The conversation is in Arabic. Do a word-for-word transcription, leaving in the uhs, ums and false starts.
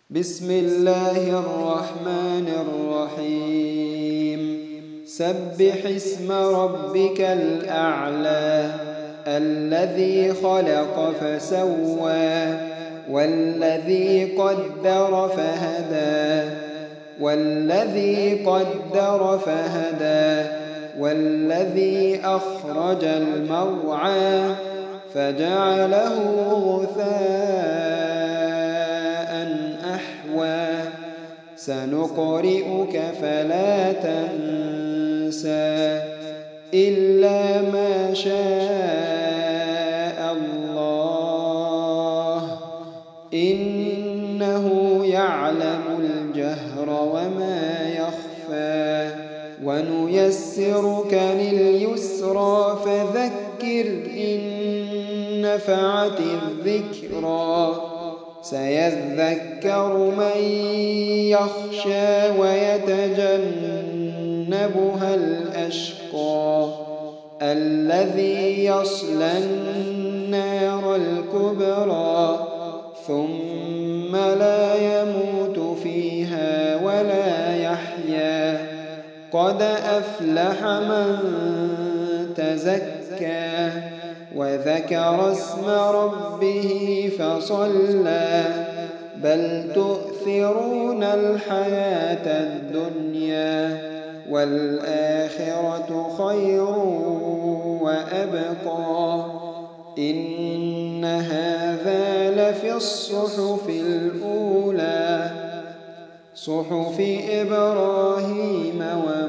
بسم الله الرحمن الرحيم سبح اسم ربك الأعلى الذي خلق فسوى والذي قدر فهدى والذي قدر فهدى والذي أخرج المرعى فجعله غثاء أحوى سنقرئك فلا تنسى إلا ما شاء الله إنه يعلم الجهر وما يخفى ونيسرك لليسرى فذكر إن نفعت الذكرى سيذكر من يخشى ويتجنبها الأشقى الذي يصلى النار الكبرى ثم لا يموت فيها ولا يحيا قد أفلح من تزكى وذكر اسم ربه فصلى بل تؤثرون الحياة الدنيا والآخرة خير وأبقى إن هذا لفي الصحف الأولى صحف إبراهيم وموسى